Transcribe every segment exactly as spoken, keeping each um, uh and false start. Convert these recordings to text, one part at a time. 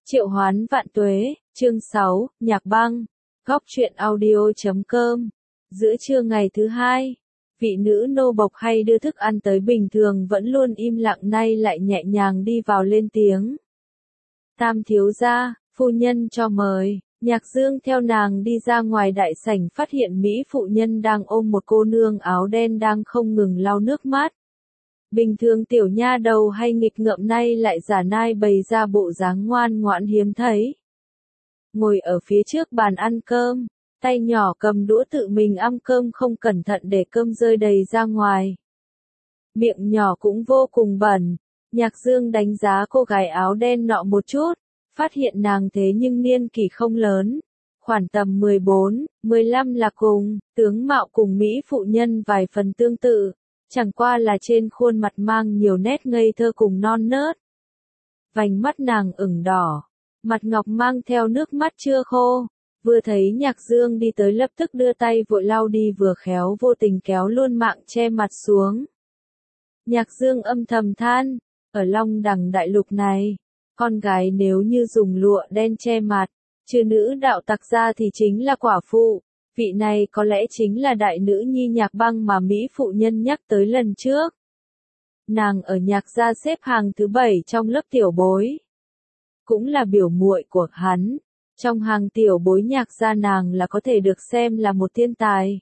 Triệu Hoán Vạn Tuế, chương sáu, Nhạc Băng, góc truyện audio chấm com. Giữa trưa ngày thứ hai, vị nữ nô bộc hay đưa thức ăn tới bình thường vẫn luôn im lặng nay lại nhẹ nhàng đi vào lên tiếng. Tam thiếu gia, phu nhân cho mời. Nhạc Dương theo nàng đi ra ngoài đại sảnh phát hiện Mỹ phụ nhân đang ôm một cô nương áo đen đang không ngừng lau nước mắt. Bình thường tiểu nha đầu hay nghịch ngợm nay lại giả nai bày ra bộ dáng ngoan ngoãn hiếm thấy. Ngồi ở phía trước bàn ăn cơm, tay nhỏ cầm đũa tự mình ăn cơm không cẩn thận để cơm rơi đầy ra ngoài. Miệng nhỏ cũng vô cùng bẩn, Nhạc Dương đánh giá cô gái áo đen nọ một chút, phát hiện nàng thế nhưng niên kỷ không lớn, khoảng tầm mười bốn, mười lăm là cùng, tướng mạo cùng Mỹ phụ nhân vài phần tương tự. Chẳng qua là trên khuôn mặt mang nhiều nét ngây thơ cùng non nớt. Vành mắt nàng ửng đỏ, mặt ngọc mang theo nước mắt chưa khô, vừa thấy Nhạc Dương đi tới lập tức đưa tay vội lau đi vừa khéo vô tình kéo luôn mạng che mặt xuống. Nhạc Dương âm thầm than, ở Long Đằng đại lục này, con gái nếu như dùng lụa đen che mặt, trừ nữ đạo tặc ra thì chính là quả phụ. Vị này có lẽ chính là đại nữ nhi Nhạc Băng mà Mỹ phụ nhân nhắc tới lần trước. Nàng ở Nhạc gia xếp hàng thứ bảy trong lớp tiểu bối. Cũng là biểu muội của hắn. Trong hàng tiểu bối Nhạc gia nàng là có thể được xem là một thiên tài.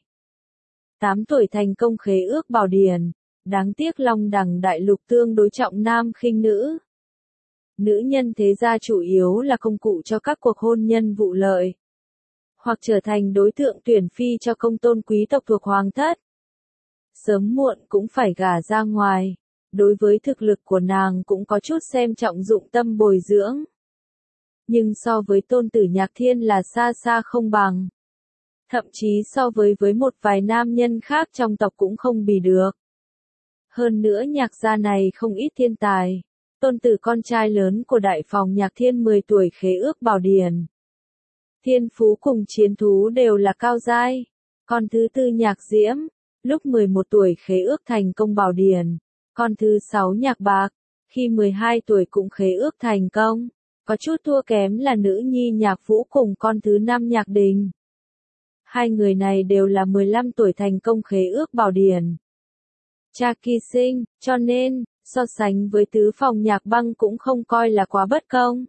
Tám tuổi thành công khế ước bảo điển. Đáng tiếc Long Đằng đại lục tương đối trọng nam khinh nữ. Nữ nhân thế gia chủ yếu là công cụ cho các cuộc hôn nhân vụ lợi. Hoặc trở thành đối tượng tuyển phi cho công tôn quý tộc thuộc hoàng thất. Sớm muộn cũng phải gả ra ngoài, đối với thực lực của nàng cũng có chút xem trọng dụng tâm bồi dưỡng. Nhưng so với tôn tử Nhạc Thiên là xa xa không bằng. Thậm chí so với với một vài nam nhân khác trong tộc cũng không bì được. Hơn nữa Nhạc gia này không ít thiên tài. Tôn tử con trai lớn của đại phòng Nhạc Thiên mười tuổi khế ước bảo điển. Thiên phú cùng chiến thú đều là cao giai. Con thứ tư Nhạc Diễm, lúc mười một tuổi khế ước thành công bảo điển. Con thứ sáu Nhạc Bạc, khi mười hai tuổi cũng khế ước thành công. Có chút thua kém là nữ nhi Nhạc Vũ cùng con thứ năm Nhạc Đình. Hai người này đều là mười lăm tuổi thành công khế ước bảo điển. Cha kỳ sinh, cho nên, so sánh với tứ phòng Nhạc Băng cũng không coi là quá bất công.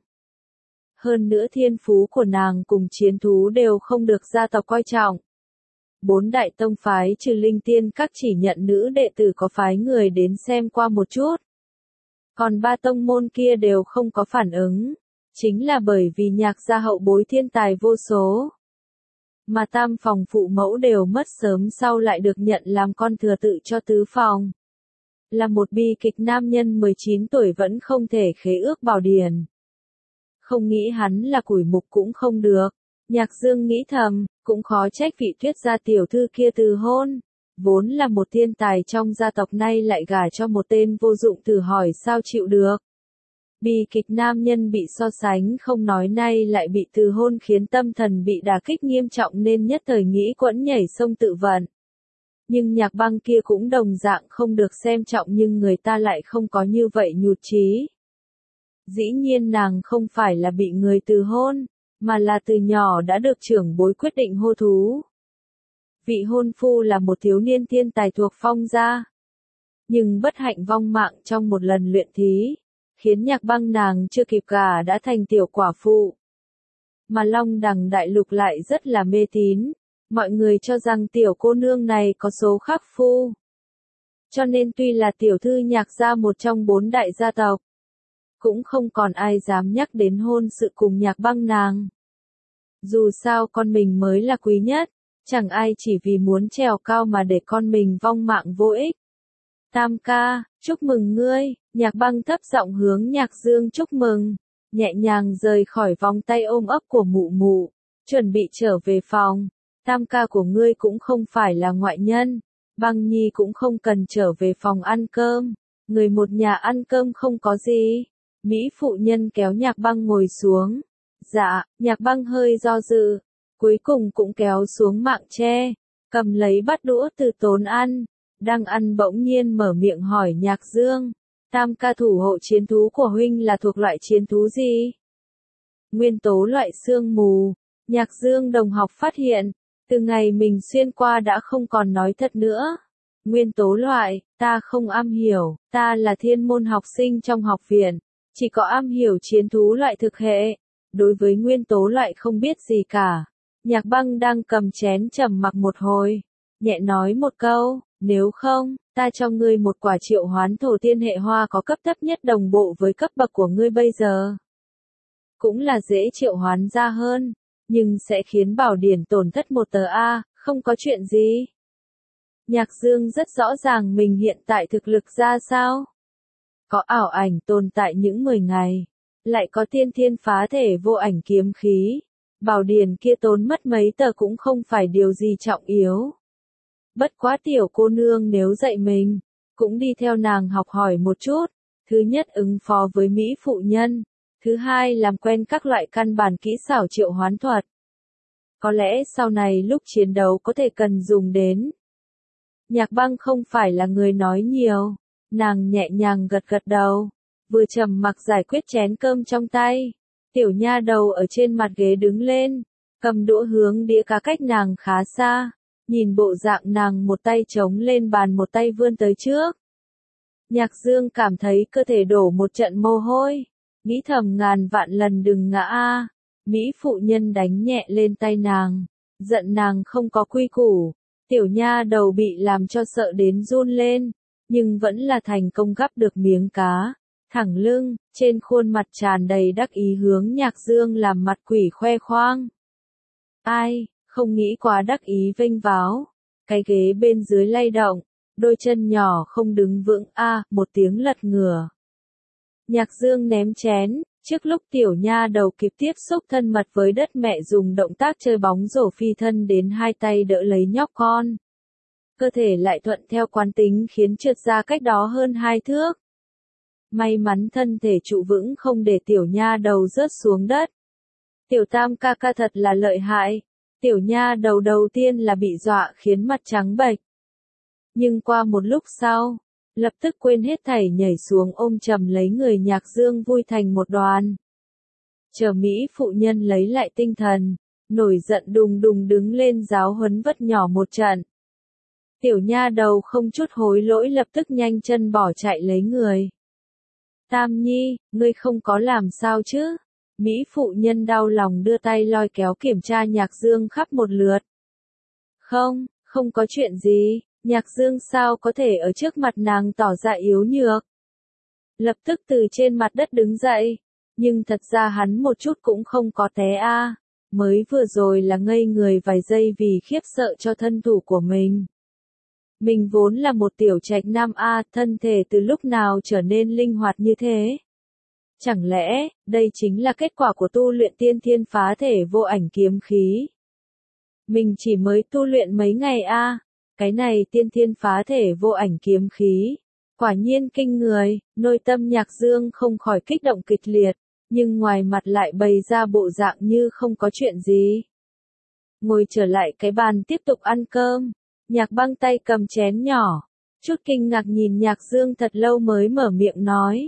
Hơn nữa thiên phú của nàng cùng chiến thú đều không được gia tộc coi trọng. Bốn đại tông phái trừ linh tiên các chỉ nhận nữ đệ tử có phái người đến xem qua một chút. Còn ba tông môn kia đều không có phản ứng. Chính là bởi vì Nhạc gia hậu bối thiên tài vô số. Mà tam phòng phụ mẫu đều mất sớm sau lại được nhận làm con thừa tự cho tứ phòng. Là một bi kịch nam nhân mười chín tuổi vẫn không thể khế ước bảo điển. Không nghĩ hắn là củi mục cũng không được. Nhạc Dương nghĩ thầm, cũng khó trách vị Tuyết gia tiểu thư kia từ hôn. Vốn là một thiên tài trong gia tộc nay lại gả cho một tên vô dụng thử hỏi sao chịu được. Bi kịch nam nhân bị so sánh không nói nay lại bị từ hôn khiến tâm thần bị đả kích nghiêm trọng nên nhất thời nghĩ quẫn nhảy sông tự vận. Nhưng Nhạc Băng kia cũng đồng dạng không được xem trọng nhưng người ta lại không có như vậy nhụt chí. Dĩ nhiên nàng không phải là bị người từ hôn, mà là từ nhỏ đã được trưởng bối quyết định hô thú. Vị hôn phu là một thiếu niên thiên tài thuộc Phong gia. Nhưng bất hạnh vong mạng trong một lần luyện thí, khiến Nhạc Băng nàng chưa kịp gả đã thành tiểu quả phụ. Mà Long Đằng đại lục lại rất là mê tín, mọi người cho rằng tiểu cô nương này có số khắc phu. Cho nên tuy là tiểu thư Nhạc gia một trong bốn đại gia tộc, cũng không còn ai dám nhắc đến hôn sự cùng Nhạc Băng nàng. Dù sao con mình mới là quý nhất, chẳng ai chỉ vì muốn trèo cao mà để con mình vong mạng vô ích. Tam ca, chúc mừng ngươi, Nhạc Băng thấp giọng hướng Nhạc Dương chúc mừng, nhẹ nhàng rời khỏi vòng tay ôm ấp của mụ mụ, chuẩn bị trở về phòng. Tam ca của ngươi cũng không phải là ngoại nhân, Băng Nhi cũng không cần trở về phòng ăn cơm, người một nhà ăn cơm không có gì. Mỹ phụ nhân kéo Nhạc Băng ngồi xuống. Dạ, Nhạc Băng hơi do dự, cuối cùng cũng kéo xuống mạng tre, cầm lấy bát đũa từ tốn ăn, đang ăn bỗng nhiên mở miệng hỏi Nhạc Dương, tam ca thủ hộ chiến thú của huynh là thuộc loại chiến thú gì? Nguyên tố loại sương mù. Nhạc Dương đồng học phát hiện, từ ngày mình xuyên qua đã không còn nói thật nữa. Nguyên tố loại, ta không am hiểu, ta là thiên môn học sinh trong học viện, chỉ có am hiểu chiến thú loại thực hệ. Đối với nguyên tố loại không biết gì cả. Nhạc Băng đang cầm chén trầm mặc một hồi, nhẹ nói một câu, nếu không, ta cho ngươi một quả triệu hoán thổ tiên hệ hoa có cấp thấp nhất đồng bộ với cấp bậc của ngươi bây giờ. Cũng là dễ triệu hoán ra hơn, nhưng sẽ khiến bảo điển tổn thất một tờ A, không có chuyện gì. Nhạc Dương rất rõ ràng mình hiện tại thực lực ra sao. Có ảo ảnh tồn tại những mười ngày, lại có tiên thiên phá thể vô ảnh kiếm khí. Bảo điển kia tốn mất mấy tờ cũng không phải điều gì trọng yếu. Bất quá tiểu cô nương nếu dạy mình, cũng đi theo nàng học hỏi một chút. Thứ nhất ứng phó với Mỹ phụ nhân. Thứ hai làm quen các loại căn bản kỹ xảo triệu hoán thuật. Có lẽ sau này lúc chiến đấu có thể cần dùng đến. Nhạc Băng không phải là người nói nhiều. Nàng nhẹ nhàng gật gật đầu. Vừa trầm mặc giải quyết chén cơm trong tay. Tiểu nha đầu ở trên mặt ghế đứng lên. Cầm đũa hướng đĩa cá cách nàng khá xa. Nhìn bộ dạng nàng một tay chống lên bàn một tay vươn tới trước. Nhạc Dương cảm thấy cơ thể đổ một trận mồ hôi. Nghĩ thầm ngàn vạn lần đừng ngã a. Mỹ phụ nhân đánh nhẹ lên tay nàng. Giận nàng không có quy củ. Tiểu nha đầu bị làm cho sợ đến run lên. Nhưng vẫn là thành công gắp được miếng cá. Thẳng lưng, trên khuôn mặt tràn đầy đắc ý hướng Nhạc Dương làm mặt quỷ khoe khoang. Ai, không nghĩ quá đắc ý vênh váo. Cái ghế bên dưới lay động. Đôi chân nhỏ không đứng vững a, một tiếng lật ngửa. Nhạc Dương ném chén, trước lúc tiểu nha đầu kịp tiếp xúc thân mật với đất mẹ dùng động tác chơi bóng rổ phi thân đến hai tay đỡ lấy nhóc con. Cơ thể lại thuận theo quán tính khiến trượt ra cách đó hơn hai thước. May mắn thân thể trụ vững không để tiểu nha đầu rớt xuống đất. Tiểu Tam ca ca thật là lợi hại. Tiểu nha đầu đầu tiên là bị dọa khiến mặt trắng bệch. Nhưng qua một lúc sau, lập tức quên hết thảy nhảy xuống ôm chầm lấy người Nhạc Dương vui thành một đoàn. Chờ Mỹ phụ nhân lấy lại tinh thần, nổi giận đùng đùng đứng lên giáo huấn vất nhỏ một trận. Tiểu nha đầu không chút hối lỗi lập tức nhanh chân bỏ chạy lấy người. Tam Nhi, ngươi không có làm sao chứ? Mỹ phụ nhân đau lòng đưa tay lôi kéo kiểm tra Nhạc Dương khắp một lượt. Không, không có chuyện gì. Nhạc Dương sao có thể ở trước mặt nàng tỏ ra yếu nhược. Lập tức từ trên mặt đất đứng dậy. Nhưng thật ra hắn một chút cũng không có té a. Mới vừa rồi là ngây người vài giây vì khiếp sợ cho thân thủ của mình. Mình vốn là một tiểu trạch nam a, thân thể từ lúc nào trở nên linh hoạt như thế. Chẳng lẽ, đây chính là kết quả của tu luyện tiên thiên phá thể vô ảnh kiếm khí. Mình chỉ mới tu luyện mấy ngày a. Cái này tiên thiên phá thể vô ảnh kiếm khí. Quả nhiên kinh người, nội tâm Nhạc Dương không khỏi kích động kịch liệt, nhưng ngoài mặt lại bày ra bộ dạng như không có chuyện gì. Ngồi trở lại cái bàn tiếp tục ăn cơm, Nhạc Băng tay cầm chén nhỏ, chút kinh ngạc nhìn Nhạc Dương thật lâu mới mở miệng nói.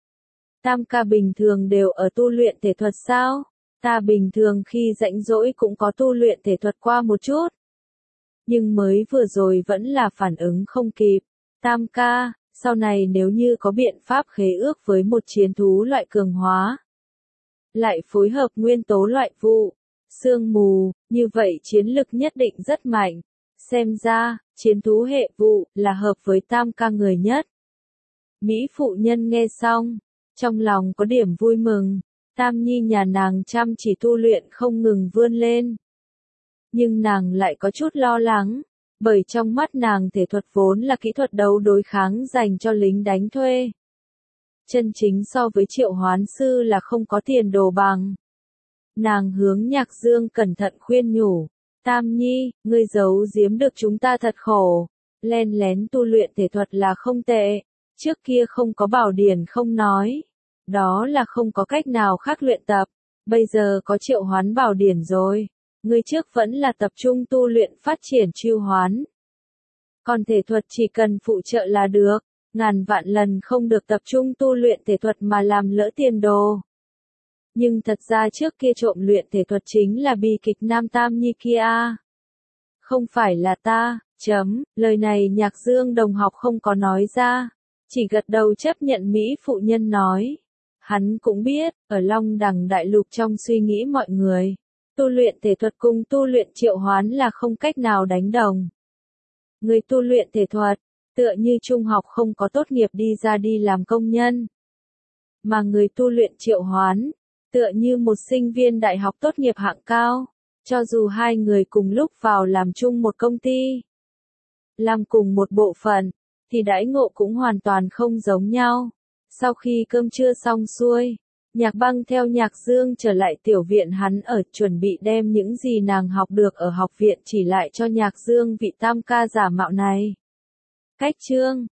Tam ca bình thường đều ở tu luyện thể thuật sao? Ta bình thường khi rảnh rỗi cũng có tu luyện thể thuật qua một chút. Nhưng mới vừa rồi vẫn là phản ứng không kịp. Tam ca, sau này nếu như có biện pháp khế ước với một chiến thú loại cường hóa, lại phối hợp nguyên tố loại vụ, sương mù, như vậy chiến lực nhất định rất mạnh. Xem ra, chiến thú hệ vụ là hợp với tam ca người nhất. Mỹ phụ nhân nghe xong, trong lòng có điểm vui mừng. Tam Nhi nhà nàng chăm chỉ tu luyện không ngừng vươn lên. Nhưng nàng lại có chút lo lắng, bởi trong mắt nàng thể thuật vốn là kỹ thuật đấu đối kháng dành cho lính đánh thuê. Chân chính so với triệu hoán sư là không có tiền đồ bằng. Nàng hướng Nhạc Dương cẩn thận khuyên nhủ, Tam Nhi, ngươi giấu giếm được chúng ta thật khổ, len lén tu luyện thể thuật là không tệ, trước kia không có bảo điển không nói, đó là không có cách nào khác luyện tập, bây giờ có triệu hoán bảo điển rồi. Ngươi trước vẫn là tập trung tu luyện phát triển chiêu hoán. Còn thể thuật chỉ cần phụ trợ là được, ngàn vạn lần không được tập trung tu luyện thể thuật mà làm lỡ tiền đồ. Nhưng thật ra trước kia trộm luyện thể thuật chính là bi kịch nam tam nhi kia. Không phải là ta, chấm, lời này Nhạc Dương đồng học không có nói ra, chỉ gật đầu chấp nhận Mỹ phụ nhân nói. Hắn cũng biết, ở Long Đằng Đại Lục trong suy nghĩ mọi người, tu luyện thể thuật cùng tu luyện triệu hoán là không cách nào đánh đồng. Người tu luyện thể thuật, tựa như trung học không có tốt nghiệp đi ra đi làm công nhân. Mà người tu luyện triệu hoán, tựa như một sinh viên đại học tốt nghiệp hạng cao, cho dù hai người cùng lúc vào làm chung một công ty, làm cùng một bộ phận, thì đãi ngộ cũng hoàn toàn không giống nhau. Sau khi cơm trưa xong xuôi, Nhạc Băng theo Nhạc Dương trở lại tiểu viện hắn ở, chuẩn bị đem những gì nàng học được ở học viện chỉ lại cho Nhạc Dương vị tam ca giả mạo này. Cách chương